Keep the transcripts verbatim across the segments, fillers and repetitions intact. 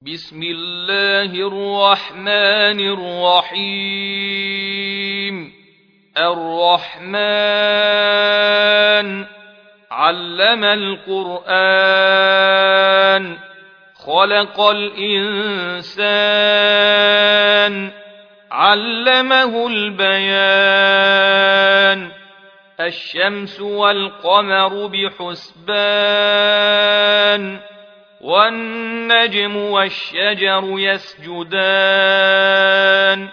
بسم الله الرحمن الرحيم. الرحمن علم القرآن خلق الإنسان علمه البيان الشمس والقمر بحسبان والنجم والشجر يسجدان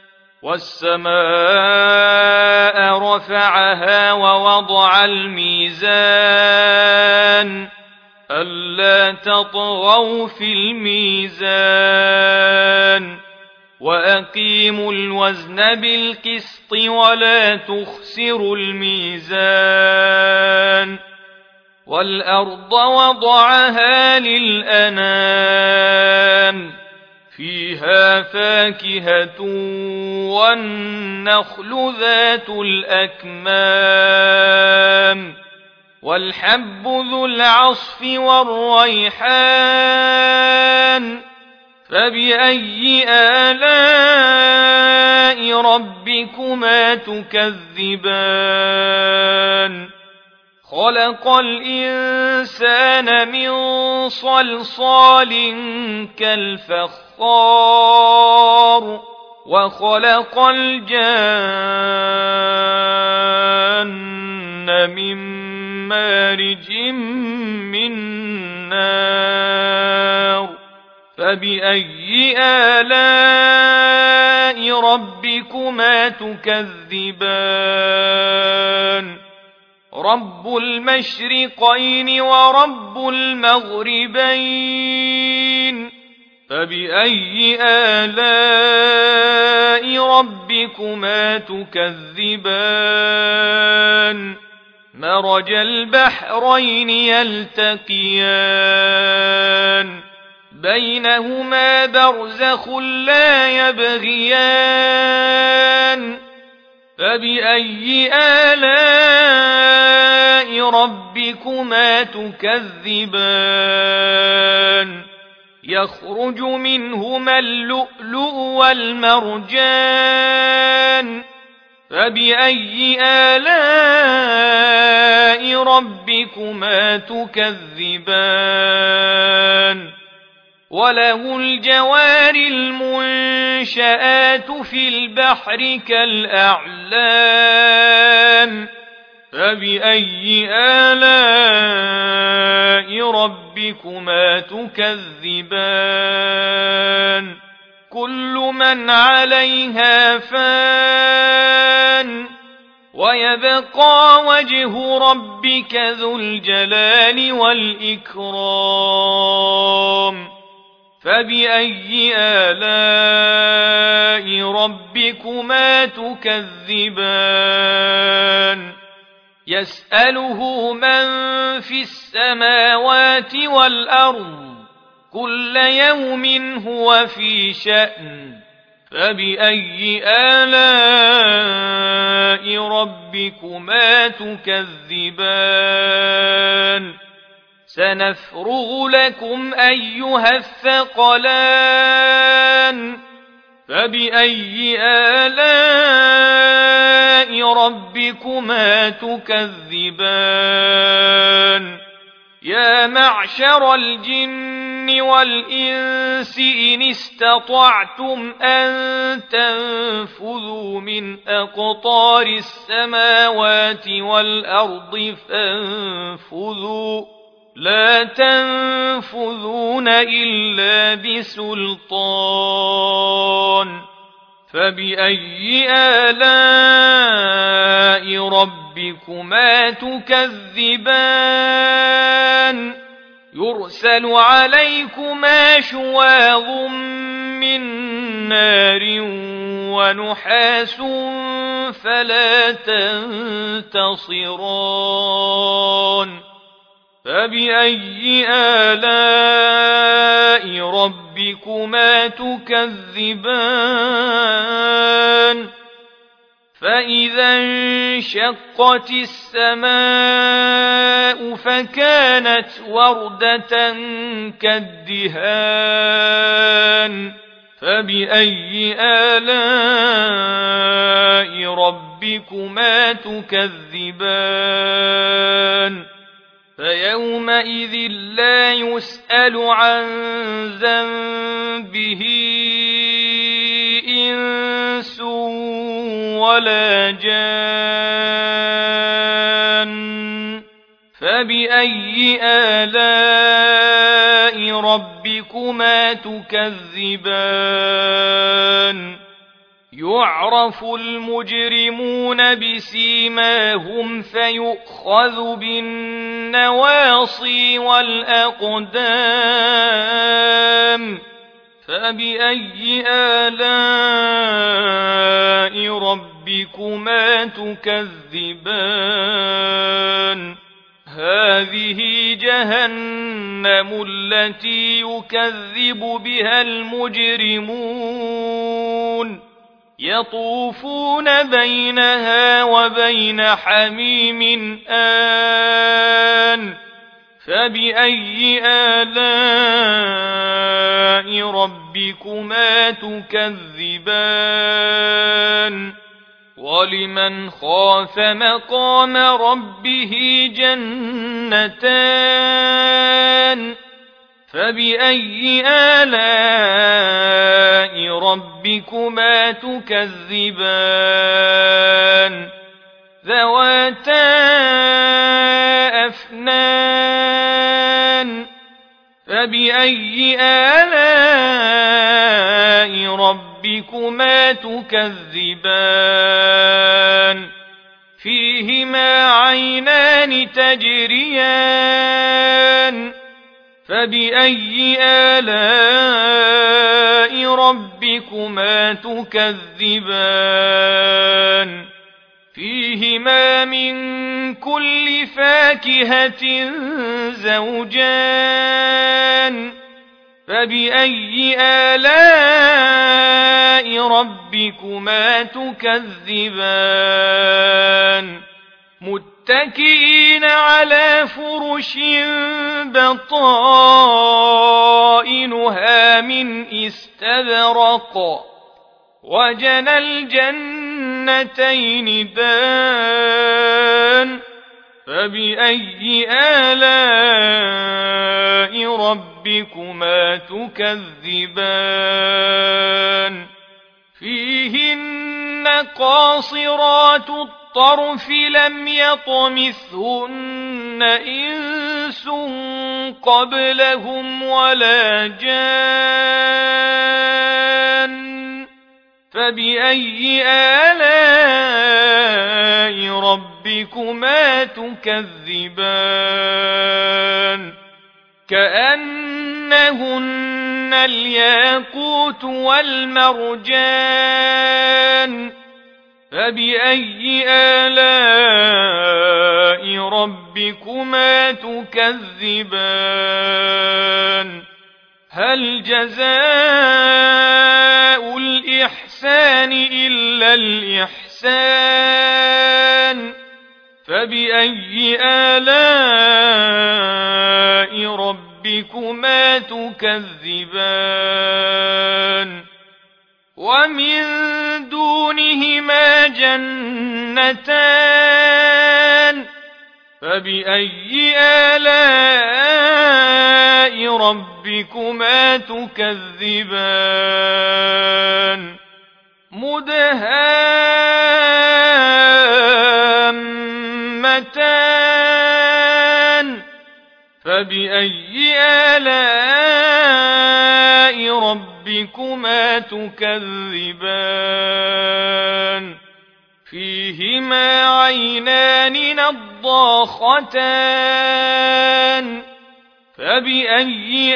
والسماء رفعها ووضع الميزان ألا تطغوا في الميزان وأقيموا الوزن بالقسط ولا تخسروا الميزان والأرض وضعها للأنام فيها فاكهة والنخل ذات الأكمام والحب ذو العصف والريحان فبأي آلاء ربكما تكذبان خلق الإنسان من صلصال كالفخار وخلق الجان من مارج من نار فبأي آلاء ربكما تكذبان رب المشرقين ورب المغربين فبأي آلاء ربكما تكذبان مرج البحرين يلتقيان بينهما برزخ لا يبغيان فبأي آلاء ربكما تكذبان يخرج منهما اللؤلؤ والمرجان فبأي آلاء ربكما تكذبان وله الجوار المنشآت في البحر كالأعلام فبأي آلاء ربكما تكذبان كل من عليها فان ويبقى وجه ربك ذو الجلال والإكرام فبأي آلاء ربكما تكذبان يسأله من في السماوات والأرض كل يوم هو في شأن فبأي آلاء ربكما تكذبان سنفرغ لكم أيها الثقلان فبأي آلاء ربكما تكذبان يا معشر الجن والإنس إن استطعتم أن تنفذوا من أقطار السماوات والأرض فانفذوا لا تنفذون إلا بسلطان فبأي آلاء ربكما تكذبان يرسل عليكما شواظ من نار ونحاس فلا تنتصران فبأي آلاء ربكما تكذبان فإذا انشقت السماء فكانت وردة كالدهان فبأي آلاء ربكما تكذبان فيومئذ لا يسأل عن ذنبه إنس ولا جان فبأي آلاء ربكما تكذبان يعرف المجرمون بسيماهم فيؤخذ بالنواصي والأقدام فبأي آلاء ربكما تكذبان هذه جهنم التي يكذب بها المجرمون يطوفون بينها وبين حميم آن فبأي آلاء ربكما تكذبان ولمن خاف مقام ربه جنتان فبأي آلاء ربكما تكذبان ذواتا أفنان فبأي آلاء ربكما تكذبان فيهما عينان تجريان فبأي آلاء ربكما تكذبان فيهما من كل فاكهة زوجان فبأي آلاء ربكما تكذبان متكئين على فرش بطائنها من استبرق وجنى الجنتين دان فبأي آلاء ربكما تكذبان فيهن قاصرات الطرف لم يطمثهن إنس قبلهم ولا جان فبأي آلاء ربكما تكذبان كأنهن الياقوت والمرجان فبأي آلاء ربكما تكذبان هل جزاء الإحسان إلا الإحسان فبأي آلاء ربكما تكذبان ومن دونهما جنتان فبأي آلاء ربكما تكذبان مدهامتان فبأي آلاء ربكما تكذبان فيهما عينان نضاختان فبأي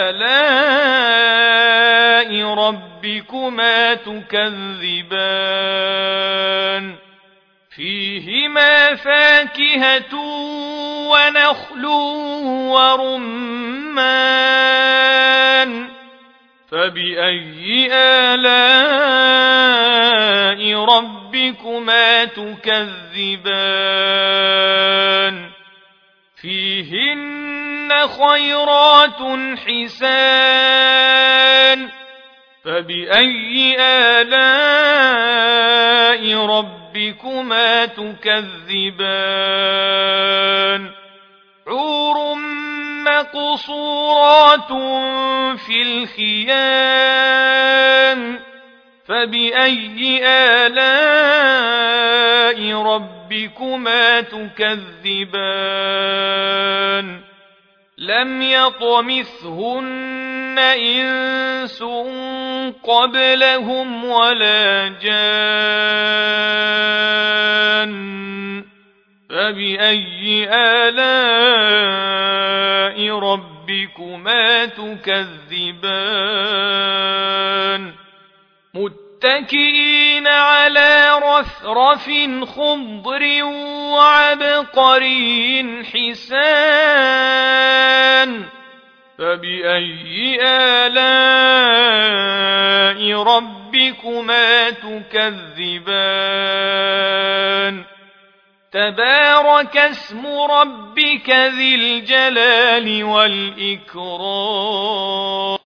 آلاء ربكما تكذبان فيهما فاكهة ونخل ورمان فبأي آلاء ربكما تكذبان فيهن خيرات حسان فبأي آلاء ربكما تكذبان حور مقصورات في الخيام فبأي آلاء ربكما تكذبان لم يطمثهن إنس قبلهم ولا جان فبأي آلاء ربكما تكذبان متكئين على رفرف خضر وعبقري حسان فبأي آلاء ربكما تكذبان تبارك اسم ربك ذي الجلال والإكرام